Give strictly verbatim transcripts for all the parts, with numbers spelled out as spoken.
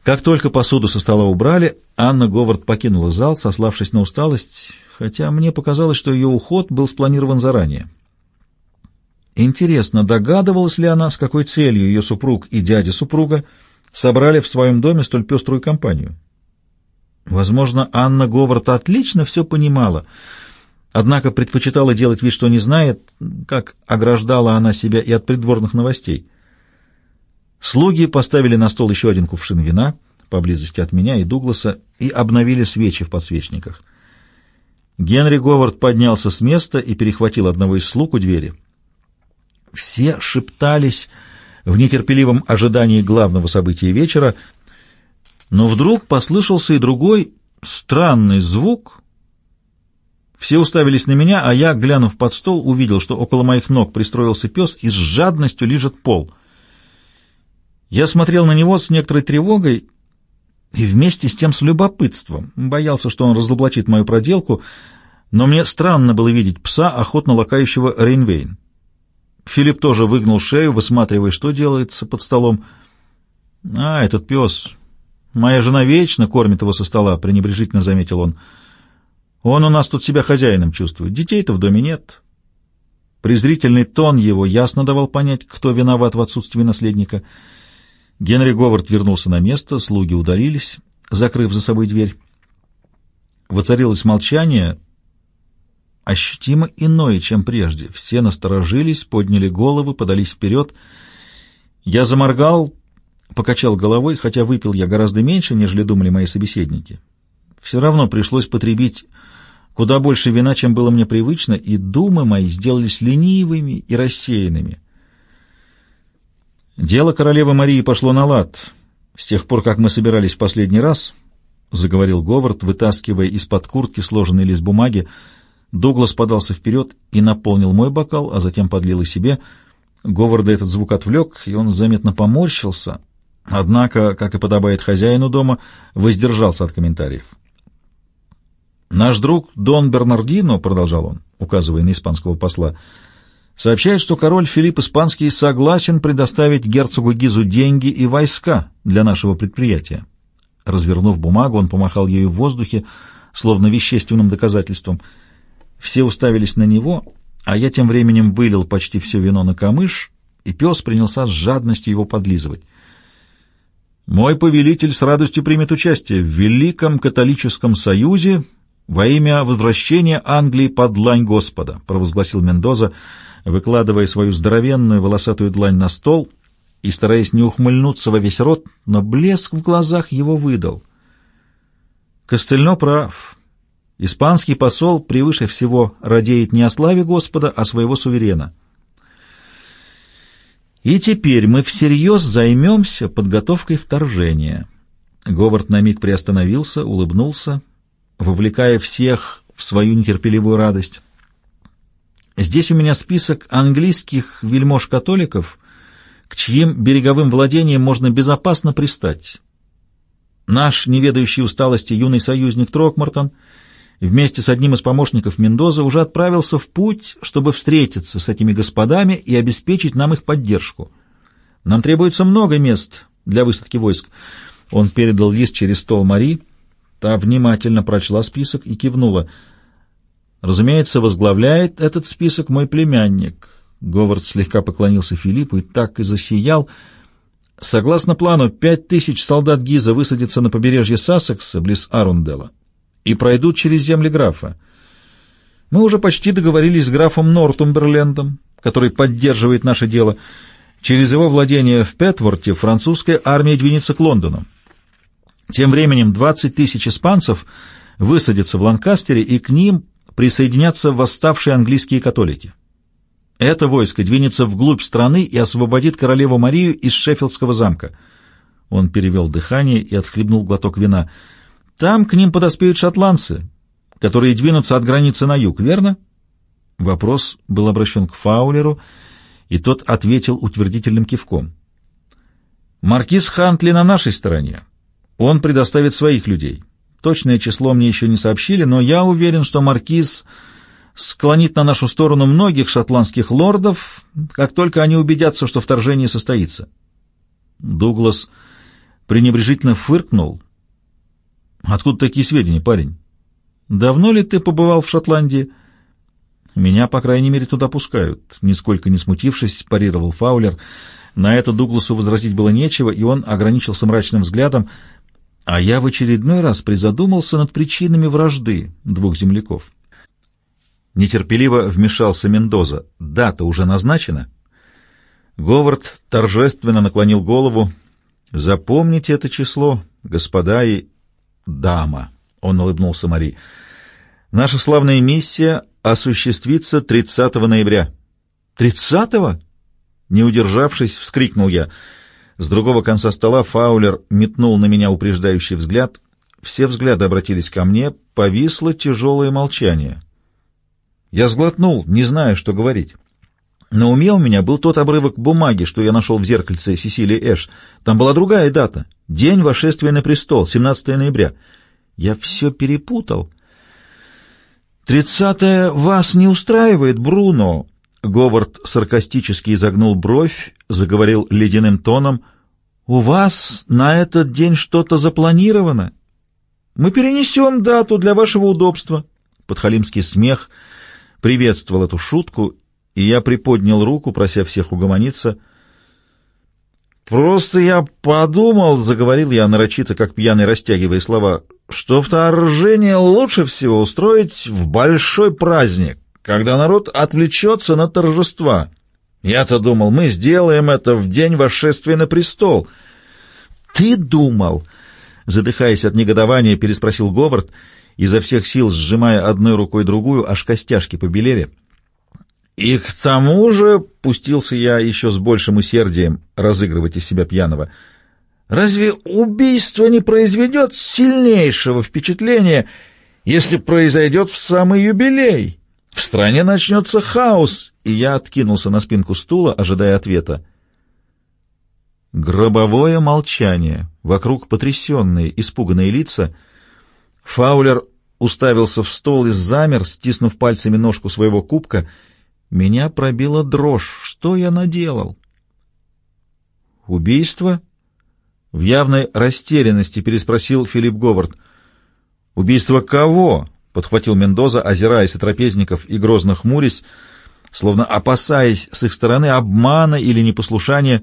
Как только посуду со стола убрали, Анна Говард покинула зал, сославшись на усталость, хотя мне показалось, что ее уход был спланирован заранее. Интересно, догадывалась ли она, с какой целью ее супруг и дядя супруга собрали в своем доме столь пеструю компанию? Возможно, Анна Говард отлично все понимала, однако предпочитала делать вид, что не знает, как ограждала она себя и от придворных новостей. Слуги поставили на стол еще один кувшин вина поблизости от меня и Дугласа и обновили свечи в подсвечниках. Генри Говард поднялся с места и перехватил одного из слуг у двери. Все шептались в нетерпеливом ожидании главного события вечера, но вдруг послышался и другой странный звук. Все уставились на меня, а я, глянув под стол, увидел, что около моих ног пристроился пес и с жадностью лижет пол. Я смотрел на него с некоторой тревогой и вместе с тем с любопытством. Боялся, что он разоблачит мою проделку, но мне странно было видеть пса, охотно лакающего Рейнвейн. Филипп тоже выгнул шею, высматривая, что делается под столом. «А, этот пес! Моя жена вечно кормит его со стола», — пренебрежительно заметил он. «Он у нас тут себя хозяином чувствует. Детей-то в доме нет». Презрительный тон его ясно давал понять, кто виноват в отсутствии наследника. Генри Говард вернулся на место, слуги удалились, закрыв за собой дверь. Воцарилось молчание, ощутимо иное, чем прежде. Все насторожились, подняли головы, подались вперед. Я заморгал, покачал головой, хотя выпил я гораздо меньше, нежели думали мои собеседники. Все равно пришлось потребить куда больше вина, чем было мне привычно, и думы мои сделались ленивыми и рассеянными. «Дело королевы Марии пошло на лад с тех пор, как мы собирались в последний раз», — заговорил Говард, вытаскивая из-под куртки сложенный лист бумаги. Дуглас подался вперед и наполнил мой бокал, а затем подлил и себе. Говарда этот звук отвлек, и он заметно поморщился, однако, как и подобает хозяину дома, воздержался от комментариев. «Наш друг Дон Бернардино, — продолжал он, указывая на испанского посла, — сообщает, что король Филипп Испанский согласен предоставить герцогу Гизу деньги и войска для нашего предприятия». Развернув бумагу, он помахал ею в воздухе, словно вещественным доказательством. Все уставились на него, а я тем временем вылил почти все вино на камыш, и пес принялся с жадностью его подлизывать. «Мой повелитель с радостью примет участие в Великом католическом союзе во имя возвращения Англии под длань Господа», — провозгласил Мендоза, выкладывая свою здоровенную волосатую длань на стол и стараясь не ухмыльнуться во весь рот, но блеск в глазах его выдал. Костельно прав. Испанский посол превыше всего радеет не о славе Господа, а своего суверена. И теперь мы всерьез займемся подготовкой вторжения. Говард на миг приостановился, улыбнулся, вовлекая всех в свою нетерпеливую радость. Здесь у меня список английских вельмож-католиков, к чьим береговым владениям можно безопасно пристать. Наш неведающий усталости юный союзник Трокмартон вместе с одним из помощников Мендоза уже отправился в путь, чтобы встретиться с этими господами и обеспечить нам их поддержку. Нам требуется много мест для высадки войск. Он передал лист через стол Мари, та внимательно прочла список и кивнула. Разумеется, возглавляет этот список мой племянник. Говард слегка поклонился Филиппу и так и засиял. Согласно плану, пять тысяч солдат Гиза высадятся на побережье Сассекса, близ Арунделла, и пройдут через земли графа. Мы уже почти договорились с графом Нортумберлендом, который поддерживает наше дело. Через его владение в Петворте французская армия двинется к Лондону. Тем временем двадцать тысяч испанцев высадятся в Ланкастере, и к ним присоединятся восставшие английские католики. Это войско двинется вглубь страны и освободит королеву Марию из Шеффилдского замка. Он перевел дыхание и отхлебнул глоток вина. Там к ним подоспеют шотландцы, которые двинутся от границы на юг, верно? Вопрос был обращен к Фаулеру, и тот ответил утвердительным кивком. Маркиз Хантли на нашей стороне. Он предоставит своих людей. Точное число мне еще не сообщили, но я уверен, что маркиз склонит на нашу сторону многих шотландских лордов, как только они убедятся, что вторжение состоится. Дуглас пренебрежительно фыркнул. «Откуда такие сведения, парень? Давно ли ты побывал в Шотландии?» «Меня, по крайней мере, туда пускают», — нисколько не смутившись, парировал Фаулер. На это Дугласу возразить было нечего, и он ограничился мрачным взглядом, а я в очередной раз призадумался над причинами вражды двух земляков. Нетерпеливо вмешался Мендоза. «Дата уже назначена?» Говард торжественно наклонил голову. «Запомните это число, господа и дама», — он улыбнулся Мари. «Наша славная миссия осуществится тридцатого ноября». «Тридцатого?» Не удержавшись, вскрикнул я. С другого конца стола Фаулер метнул на меня упреждающий взгляд. Все взгляды обратились ко мне. Повисло тяжелое молчание. Я сглотнул, не зная, что говорить. На уме у меня был тот обрывок бумаги, что я нашел в зеркальце Сесилии Эш. Там была другая дата. День восшествия на престол, семнадцатого ноября. Я все перепутал. «Тридцатое вас не устраивает, Бруно?» Говард саркастически изогнул бровь, заговорил ледяным тоном. «У вас на этот день что-то запланировано? Мы перенесем дату для вашего удобства». Подхалимский смех приветствовал эту шутку, и я приподнял руку, прося всех угомониться. «Просто я подумал, — заговорил я нарочито, как пьяный, растягивая слова, — что вторжение лучше всего устроить в большой праздник, когда народ отвлечется на торжества. Я-то думал, мы сделаем это в день восшествия на престол». «Ты думал?» — задыхаясь от негодования, переспросил Говард, изо всех сил сжимая одной рукой другую, аж костяшки побелели. «И к тому же, — пустился я еще с большим усердием разыгрывать из себя пьяного, — разве убийство не произведет сильнейшего впечатления, если произойдет в самый юбилей? В стране начнется хаос». И я откинулся на спинку стула, ожидая ответа. Гробовое молчание, вокруг потрясенные, испуганные лица. Фаулер уставился в стол и замер, стиснув пальцами ножку своего кубка. Меня пробила дрожь. Что я наделал? «Убийство?» — в явной растерянности переспросил Филипп Говард. «Убийство кого?» — подхватил Мендоза, озираясь от трапезников и грозно хмурясь, словно опасаясь с их стороны обмана или непослушания.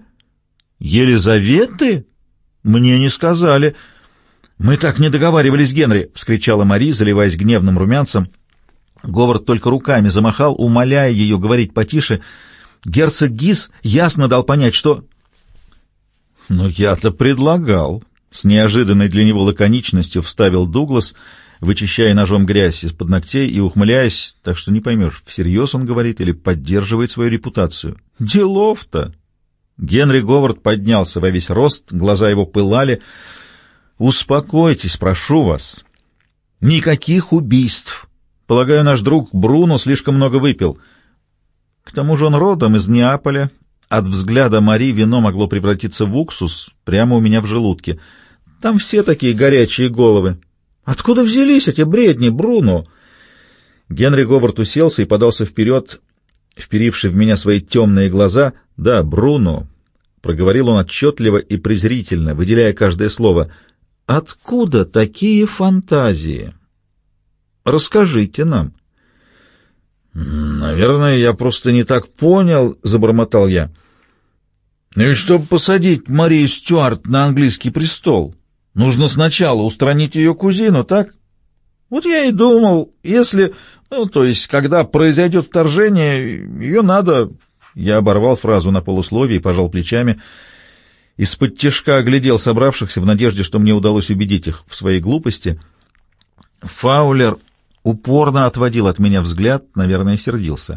«Елизаветы? Мне не сказали». «Мы так не договаривались, Генри!» — вскричала Мари, заливаясь гневным румянцем. Говард только руками замахал, умоляя ее говорить потише. Герцог Гис ясно дал понять, что... «Но я-то предлагал!» — с неожиданной для него лаконичностью вставил Дуглас, вычищая ножом грязь из-под ногтей и ухмыляясь, так что не поймешь, всерьез он говорит или поддерживает свою репутацию. «Делов-то!» Генри Говард поднялся во весь рост, глаза его пылали. «Успокойтесь, прошу вас. Никаких убийств. Полагаю, наш друг Бруно слишком много выпил. К тому же он родом из Неаполя. От взгляда Мари вино могло превратиться в уксус прямо у меня в желудке. Там все такие горячие головы. Откуда взялись эти бредни, Бруно?» Генри Говард уселся и подался вперед, вперивший в меня свои темные глаза. «Да, Бруно», — проговорил он отчетливо и презрительно, выделяя каждое слово, — «откуда такие фантазии? Расскажите нам». «Наверное, я просто не так понял», — забормотал я. «Ну и чтобы посадить Марию Стюарт на английский престол, нужно сначала устранить ее кузину, так? Вот я и думал, если... Ну, то есть, когда произойдет вторжение, ее надо...» Я оборвал фразу на полусловие и пожал плечами. Из-под тишка оглядел собравшихся в надежде, что мне удалось убедить их в своей глупости. Фаулер упорно отводил от меня взгляд, наверное, сердился.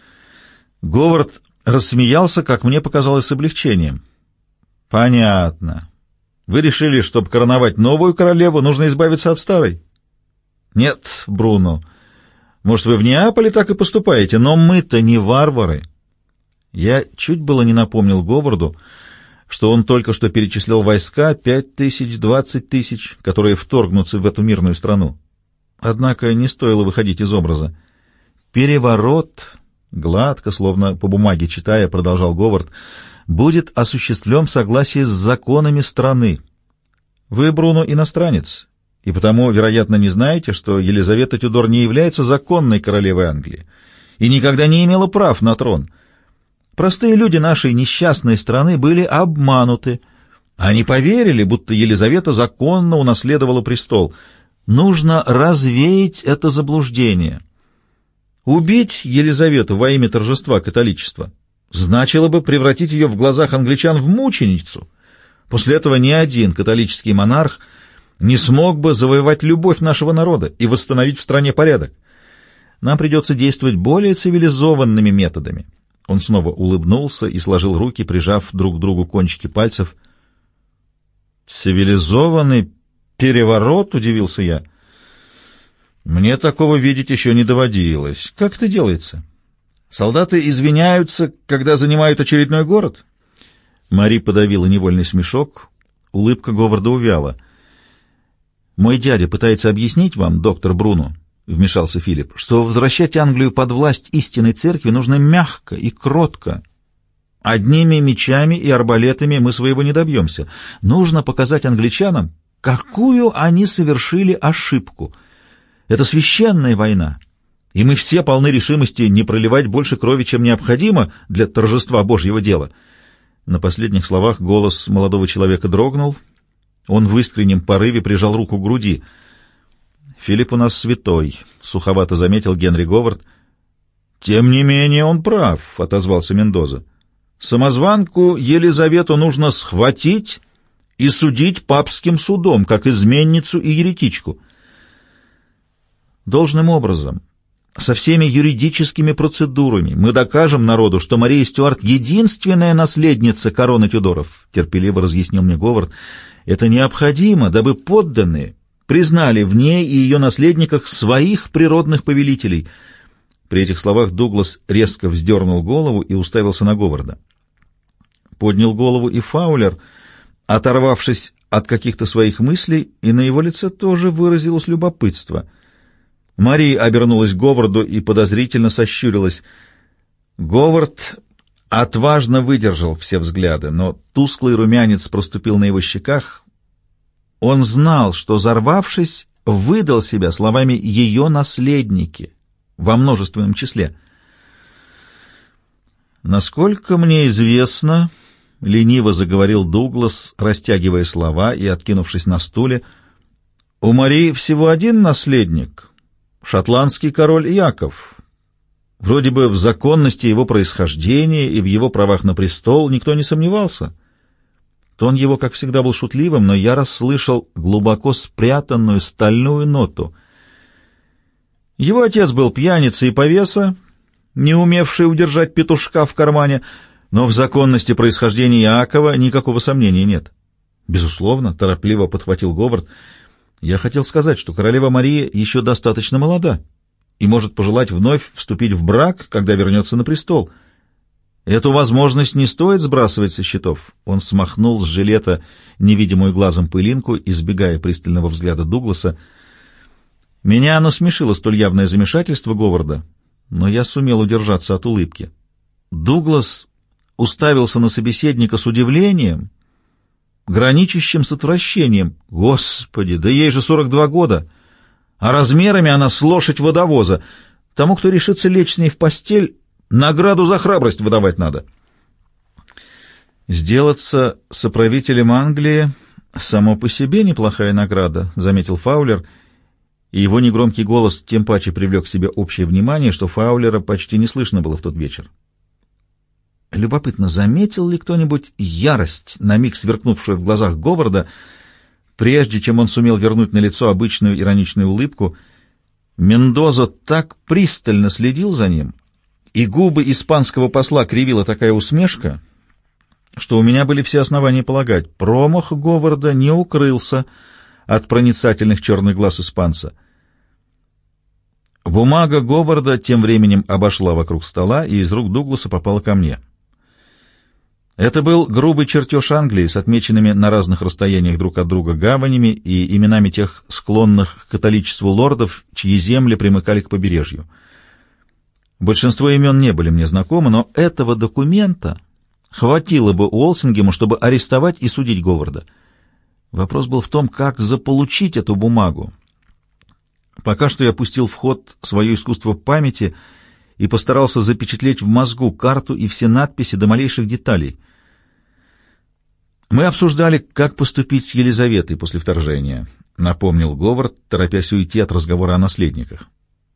Говард рассмеялся, как мне показалось, с облегчением. «Понятно. Вы решили, чтобы короновать новую королеву, нужно избавиться от старой?» «Нет, Бруно. Может, вы в Неаполе так и поступаете, но мы-то не варвары». Я чуть было не напомнил Говарду, что он только что перечислил войска пять тысяч, двадцать тысяч, которые вторгнутся в эту мирную страну. Однако не стоило выходить из образа. «Переворот», — гладко, словно по бумаге читая, продолжал Говард, — «будет осуществлен в согласии с законами страны. Вы, Бруно, иностранец, и потому, вероятно, не знаете, что Елизавета Тюдор не является законной королевой Англии и никогда не имела прав на трон. Простые люди нашей несчастной страны были обмануты. Они поверили, будто Елизавета законно унаследовала престол. Нужно развеять это заблуждение. Убить Елизавету во имя торжества католичества значило бы превратить ее в глазах англичан в мученицу. После этого ни один католический монарх не смог бы завоевать любовь нашего народа и восстановить в стране порядок. Нам придется действовать более цивилизованными методами. Он снова улыбнулся и сложил руки, прижав друг к другу кончики пальцев. «Цивилизованный переворот?» — удивился я. «Мне такого видеть еще не доводилось. Как это делается? Солдаты извиняются, когда занимают очередной город?» Мари подавила невольный смешок. Улыбка Говарда увяла. «Мой дядя пытается объяснить вам, доктор Бруно, — вмешался Филипп, — что возвращать Англию под власть истинной церкви нужно мягко и кротко. Одними мечами и арбалетами мы своего не добьемся. Нужно показать англичанам, какую они совершили ошибку. Это священная война, и мы все полны решимости не проливать больше крови, чем необходимо для торжества Божьего дела». На последних словах голос молодого человека дрогнул. Он в искреннем порыве прижал руку к груди. «Филипп у нас святой», — суховато заметил Генри Говард. «Тем не менее он прав», — отозвался Мендоза. «Самозванку Елизавету нужно схватить и судить папским судом, как изменницу и еретичку. Должным образом, со всеми юридическими процедурами мы докажем народу, что Мария Стюарт — единственная наследница короны Тюдоров», — терпеливо разъяснил мне Говард. «Это необходимо, дабы подданные признали в ней и ее наследниках своих природных повелителей». При этих словах Дуглас резко вздернул голову и уставился на Говарда. Поднял голову и Фаулер, оторвавшись от каких-то своих мыслей, и на его лице тоже выразилось любопытство. Мария обернулась к Говарду и подозрительно сощурилась. Говард отважно выдержал все взгляды, но тусклый румянец проступил на его щеках. Он знал, что, взорвавшись, выдал себя словами «ее наследники» во множественном числе. «Насколько мне известно, — лениво заговорил Дуглас, растягивая слова и откинувшись на стуле, — у Марии всего один наследник — шотландский король Яков. Вроде бы в законности его происхождения и в его правах на престол никто не сомневался. Тон его, как всегда, был шутливым, но я расслышал глубоко спрятанную стальную ноту. Его отец был пьяница и повеса, не умевший удержать петушка в кармане, но в законности происхождения Иакова никакого сомнения нет». «Безусловно», — торопливо подхватил Говард, — «я хотел сказать, что королева Мария еще достаточно молода и может пожелать вновь вступить в брак, когда вернется на престол. Эту возможность не стоит сбрасывать со счетов». Он смахнул с жилета невидимую глазом пылинку, избегая пристального взгляда Дугласа. Меня насмешило столь явное замешательство Говарда, но я сумел удержаться от улыбки. Дуглас уставился на собеседника с удивлением, граничащим с отвращением. «Господи, да ей же сорок два года, а размерами она с лошадь водовоза. Тому, кто решится лечь с ней в постель, награду за храбрость выдавать надо». «Сделаться соправителем Англии само по себе неплохая награда», — заметил Фаулер, и его негромкий голос тем паче привлек к себе общее внимание, что Фаулера почти не слышно было в тот вечер. Любопытно, заметил ли кто-нибудь ярость, на миг сверкнувшую в глазах Говарда, прежде чем он сумел вернуть на лицо обычную ироничную улыбку. Мендоза так пристально следил за ним, и губы испанского посла кривила такая усмешка, что у меня были все основания полагать, промах Говарда не укрылся от проницательных черных глаз испанца. Бумага Говарда тем временем обошла вокруг стола и из рук Дугласа попала ко мне. Это был грубый чертеж Англии с отмеченными на разных расстояниях друг от друга гаванями и именами тех склонных к католичеству лордов, чьи земли примыкали к побережью. Большинство имен не были мне знакомы, но этого документа хватило бы Уолсингему, чтобы арестовать и судить Говарда. Вопрос был в том, как заполучить эту бумагу. Пока что я пустил в ход свое искусство памяти и постарался запечатлеть в мозгу карту и все надписи до малейших деталей. Мы обсуждали, как поступить с Елизаветой после вторжения, напомнил Говард, торопясь уйти от разговора о наследниках.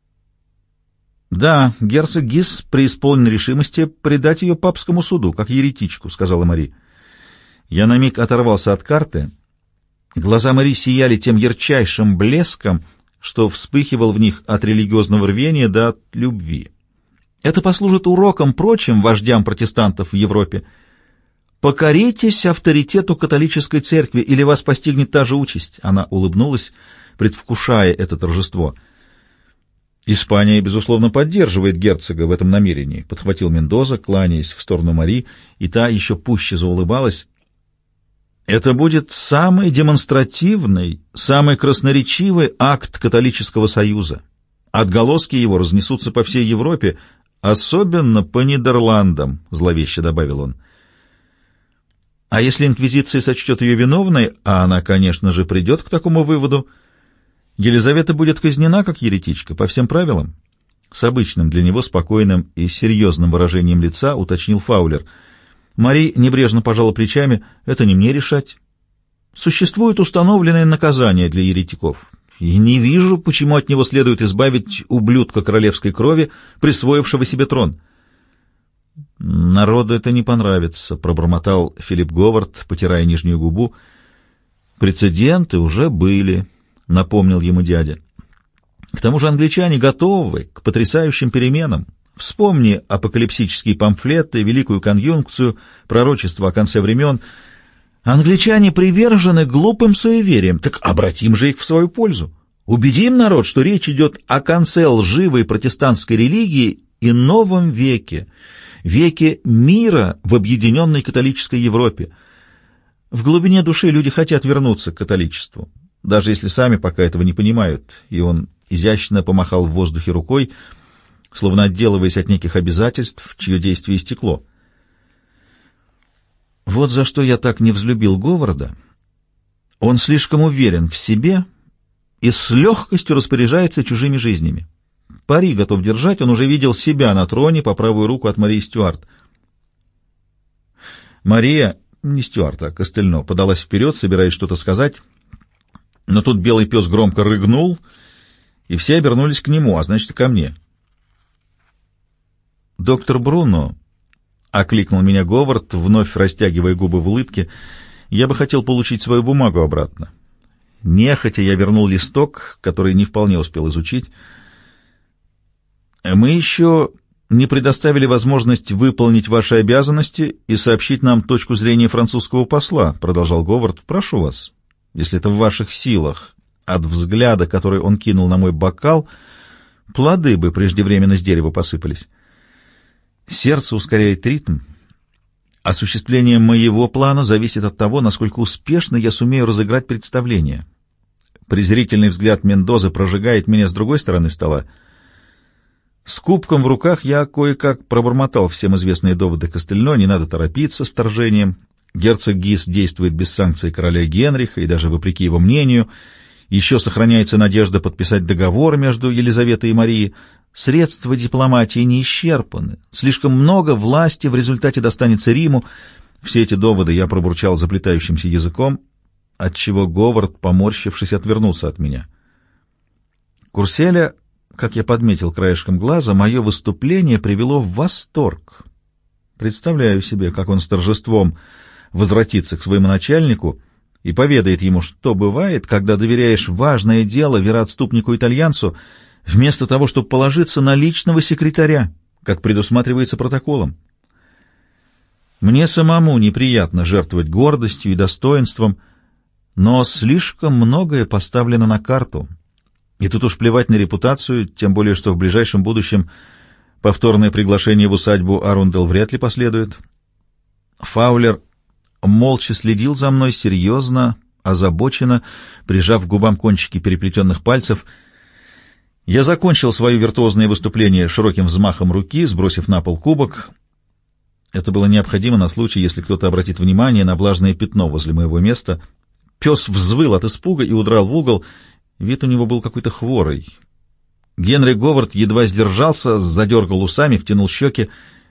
«Да, герцог Гис преисполнен решимости предать ее папскому суду, как еретичку», — сказала Мари. Я на миг оторвался от карты. Глаза Мари сияли тем ярчайшим блеском, что вспыхивал в них от религиозного рвения до от любви. «Это послужит уроком прочим вождям протестантов в Европе. Покоритесь авторитету католической церкви, или вас постигнет та же участь». Она улыбнулась, предвкушая это торжество. «Испания, безусловно, поддерживает герцога в этом намерении», — подхватил Мендоза, кланяясь в сторону Мари, и та еще пуще заулыбалась. «Это будет самый демонстративный, самый красноречивый акт католического союза. Отголоски его разнесутся по всей Европе, особенно по Нидерландам», — зловеще добавил он. «А если инквизиция сочтет ее виновной, а она, конечно же, придет к такому выводу, Елизавета будет казнена как еретичка по всем правилам?» С обычным для него спокойным и серьезным выражением лица уточнил Фаулер. Мари небрежно пожала плечами. «Это не мне решать. Существует установленное наказание для еретиков, и не вижу, почему от него следует избавить ублюдка королевской крови, присвоившего себе трон». «Народу это не понравится», — пробормотал Филипп Говард, потирая нижнюю губу. «Прецеденты уже были», — напомнил ему дядя. «К тому же англичане готовы к потрясающим переменам. Вспомни апокалипсические памфлеты, великую конъюнкцию, пророчество о конце времен. Англичане привержены глупым суевериям, так обратим же их в свою пользу. Убедим народ, что речь идет о конце лживой протестантской религии и новом веке, веке мира в объединенной католической Европе. В глубине души люди хотят вернуться к католичеству, даже если сами пока этого не понимают». И он изящно помахал в воздухе рукой, словно отделываясь от неких обязательств, чье действие истекло. Вот за что я так не взлюбил Говарда. Он слишком уверен в себе и с легкостью распоряжается чужими жизнями. Пари готов держать, он уже видел себя на троне по правую руку от Марии Стюарт. Мария, не Стюарт, а Костельно, подалась вперед, собираясь что-то сказать, но тут белый пес громко рыгнул, и все обернулись к нему, а значит, ко мне. «Доктор Бруно», — окликнул меня Говард, вновь растягивая губы в улыбке, — «я бы хотел получить свою бумагу обратно». Нехотя я вернул листок, который не вполне успел изучить. «Мы еще не предоставили возможность выполнить ваши обязанности и сообщить нам точку зрения французского посла», — продолжал Говард. «Прошу вас, если это в ваших силах». От взгляда, который он кинул на мой бокал, плоды бы преждевременно с дерева посыпались. Сердце ускоряет ритм. Осуществление моего плана зависит от того, насколько успешно я сумею разыграть представление. Презрительный взгляд Мендозы прожигает меня с другой стороны стола. С кубком в руках я кое-как пробормотал всем известные доводы Костельно, не надо торопиться с вторжением. Герцог Гис действует без санкций короля Генриха и даже вопреки его мнению. Еще сохраняется надежда подписать договор между Елизаветой и Марией. Средства дипломатии не исчерпаны. Слишком много власти в результате достанется Риму. Все эти доводы я пробурчал заплетающимся языком, отчего Говард, поморщившись, отвернулся от меня. Курселя, как я подметил краешком глаза, мое выступление привело в восторг. Представляю себе, как он с торжеством возвратится к своему начальнику и поведает ему, что бывает, когда доверяешь важное дело вероотступнику-итальянцу, вместо того, чтобы положиться на личного секретаря, как предусматривается протоколом. Мне самому неприятно жертвовать гордостью и достоинством, но слишком многое поставлено на карту. И тут уж плевать на репутацию, тем более, что в ближайшем будущем повторное приглашение в усадьбу Арундел вряд ли последует. Фаулер молча следил за мной, серьезно, озабоченно, прижав к губам кончики переплетенных пальцев. Я закончил свое виртуозное выступление широким взмахом руки, сбросив на пол кубок. Это было необходимо на случай, если кто-то обратит внимание на влажное пятно возле моего места. Пес взвыл от испуга и удрал в угол. Вид у него был какой-то хворый. Генри Говард едва сдержался, задергал усами, втянул щеки.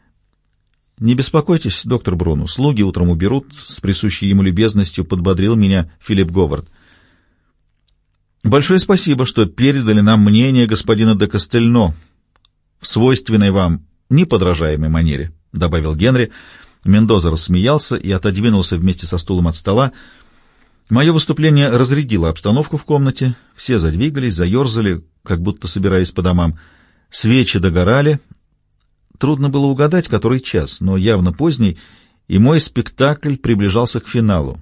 «Не беспокойтесь, доктор Бруно, слуги утром уберут», — с присущей ему любезностью подбодрил меня Филипп Говард. «Большое спасибо, что передали нам мнение господина де Кастельно в свойственной вам неподражаемой манере», — добавил Генри. Мендоза рассмеялся и отодвинулся вместе со стулом от стола. Мое выступление разрядило обстановку в комнате. Все задвигались, заерзали, как будто собираясь по домам. Свечи догорали. Трудно было угадать, который час, но явно поздний, и мой спектакль приближался к финалу.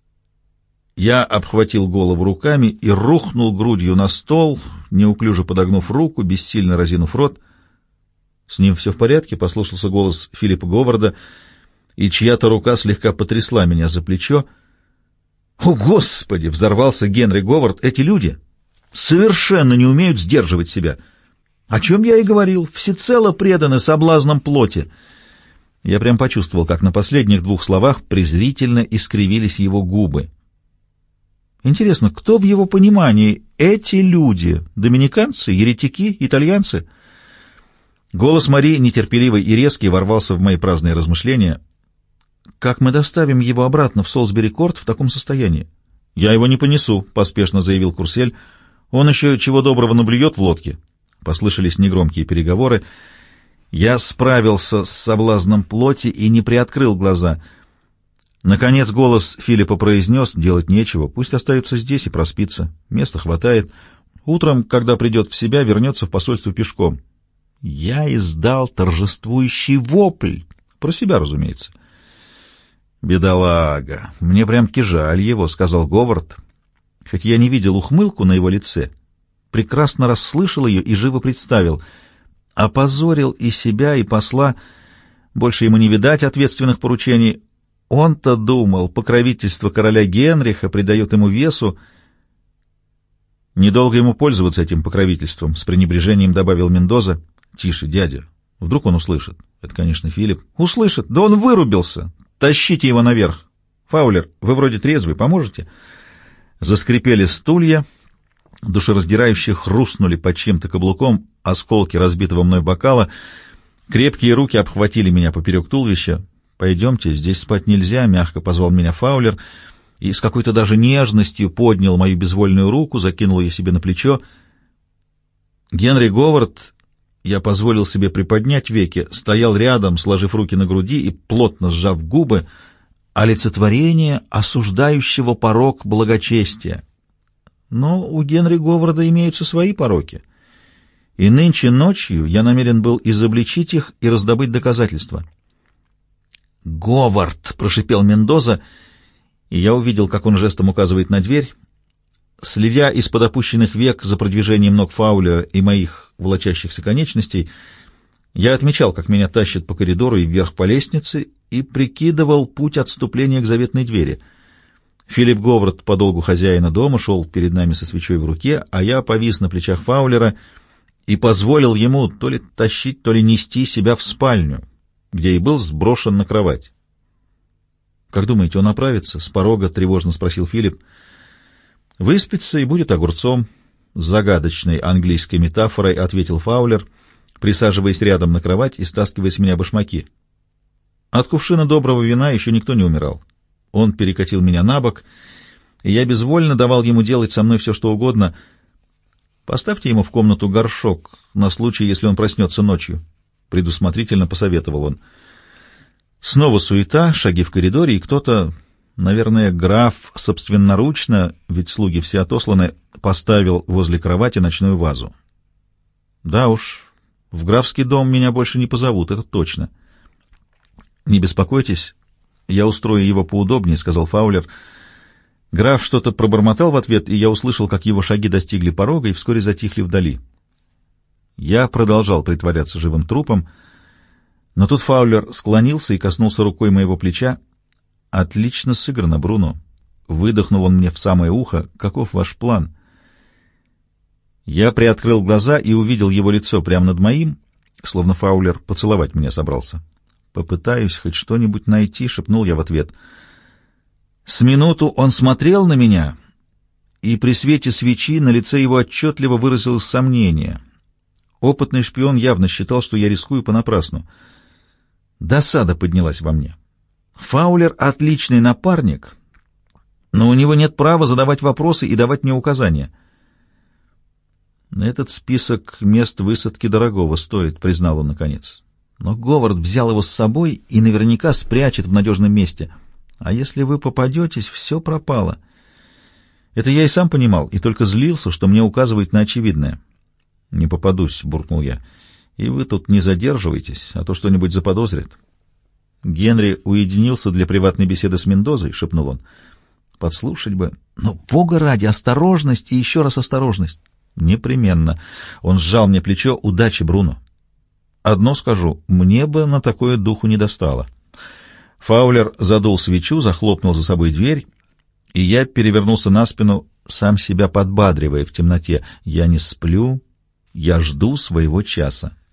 Я обхватил голову руками и рухнул грудью на стол, неуклюже подогнув руку, бессильно разинув рот. «С ним все в порядке?» — послышался голос Филиппа Говарда, и чья-то рука слегка потрясла меня за плечо. «О, Господи!» — взорвался Генри Говард. «Эти люди совершенно не умеют сдерживать себя. О чем я и говорил, всецело преданы соблазнам плоти». Я прям почувствовал, как на последних двух словах презрительно искривились его губы. Интересно, кто в его понимании эти люди? Доминиканцы, еретики, итальянцы? Голос Марии, нетерпеливый и резкий, ворвался в мои праздные размышления. «Как мы доставим его обратно в Солсбери-Корт в таком состоянии?» «Я его не понесу», — поспешно заявил Курсель. «Он еще чего доброго наблюет в лодке». Послышались негромкие переговоры. Я справился с соблазном плоти и не приоткрыл глаза. Наконец голос Филиппа произнес: «Делать нечего, пусть остается здесь и проспится. Места хватает. Утром, когда придет в себя, вернется в посольство пешком». Я издал торжествующий вопль. Про себя, разумеется. «Бедолага! Мне прям-таки жаль его», — сказал Говард. Хоть я не видел ухмылку на его лице, прекрасно расслышал ее и живо представил. Опозорил и себя, и посла. Больше ему не видать ответственных поручений. Он-то думал, покровительство короля Генриха придает ему весу. «Недолго ему пользоваться этим покровительством», — с пренебрежением добавил Мендоза. «Тише, дядя. Вдруг он услышит». «Это, конечно, Филипп». «Услышит? Да он вырубился. Тащите его наверх. Фаулер, вы вроде трезвый, поможете?» Заскрипели стулья, душераздирающе хрустнули под чьим-то каблуком осколки разбитого мной бокала. Крепкие руки обхватили меня поперек туловища. «Пойдемте, здесь спать нельзя», — мягко позвал меня Фаулер и с какой-то даже нежностью поднял мою безвольную руку, закинул ее себе на плечо. Генри Говард, я позволил себе приподнять веки, стоял рядом, сложив руки на груди и плотно сжав губы, олицетворение осуждающего порок благочестия. Но у Генри Говарда имеются свои пороки, и нынче ночью я намерен был изобличить их и раздобыть доказательства. «Говард!» — прошипел Мендоза, и я увидел, как он жестом указывает на дверь. Следя из-под опущенных век за продвижением ног Фаулера и моих волочащихся конечностей, я отмечал, как меня тащат по коридору и вверх по лестнице, и прикидывал путь отступления к заветной двери. Филипп Говард, по долгу хозяина дома, шел перед нами со свечой в руке, а я повис на плечах Фаулера и позволил ему то ли тащить, то ли нести себя в спальню, где и был сброшен на кровать. «Как думаете, он оправится?» — с порога тревожно спросил Филипп. «Выспится и будет огурцом», — с загадочной английской метафорой ответил Фаулер, присаживаясь рядом на кровать и стаскивая с меня башмаки. От кувшина доброго вина еще никто не умирал. Он перекатил меня на бок, и я безвольно давал ему делать со мной все, что угодно. «Поставьте ему в комнату горшок на случай, если он проснется ночью», — предусмотрительно посоветовал он. Снова суета, шаги в коридоре, и кто-то, наверное, граф собственноручно, ведь слуги все отосланы, поставил возле кровати ночную вазу. Да уж, в графский дом меня больше не позовут, это точно. «Не беспокойтесь, я устрою его поудобнее», — сказал Фаулер. Граф что-то пробормотал в ответ, и я услышал, как его шаги достигли порога и вскоре затихли вдали. Я продолжал притворяться живым трупом, но тут Фаулер склонился и коснулся рукой моего плеча. «Отлично сыграно, Бруно», — выдохнул он мне в самое ухо. «Каков ваш план?» Я приоткрыл глаза и увидел его лицо прямо над моим, словно Фаулер поцеловать меня собрался. «Попытаюсь хоть что-нибудь найти», — шепнул я в ответ. С минуту он смотрел на меня, и при свете свечи на лице его отчетливо выразилось сомнение. Опытный шпион явно считал, что я рискую понапрасну. Досада поднялась во мне. Фаулер — отличный напарник, но у него нет права задавать вопросы и давать мне указания. «Этот список мест высадки дорогого стоит», — признал он наконец. «Но Говард взял его с собой и наверняка спрячет в надежном месте. А если вы попадетесь, все пропало». Это я и сам понимал, и только злился, что мне указывают на очевидное. «Не попадусь», — буркнул я. «И вы тут не задерживайтесь, а то что-нибудь заподозрят». «Генри уединился для приватной беседы с Мендозой», — шепнул он. «Подслушать бы. Но, бога ради, осторожность и еще раз осторожность». «Непременно». Он сжал мне плечо. «Удачи, Бруно». «Одно скажу, мне бы на такое духу не достало». Фаулер задул свечу, захлопнул за собой дверь, и я перевернулся на спину, сам себя подбадривая в темноте. «Я не сплю, я жду своего часа».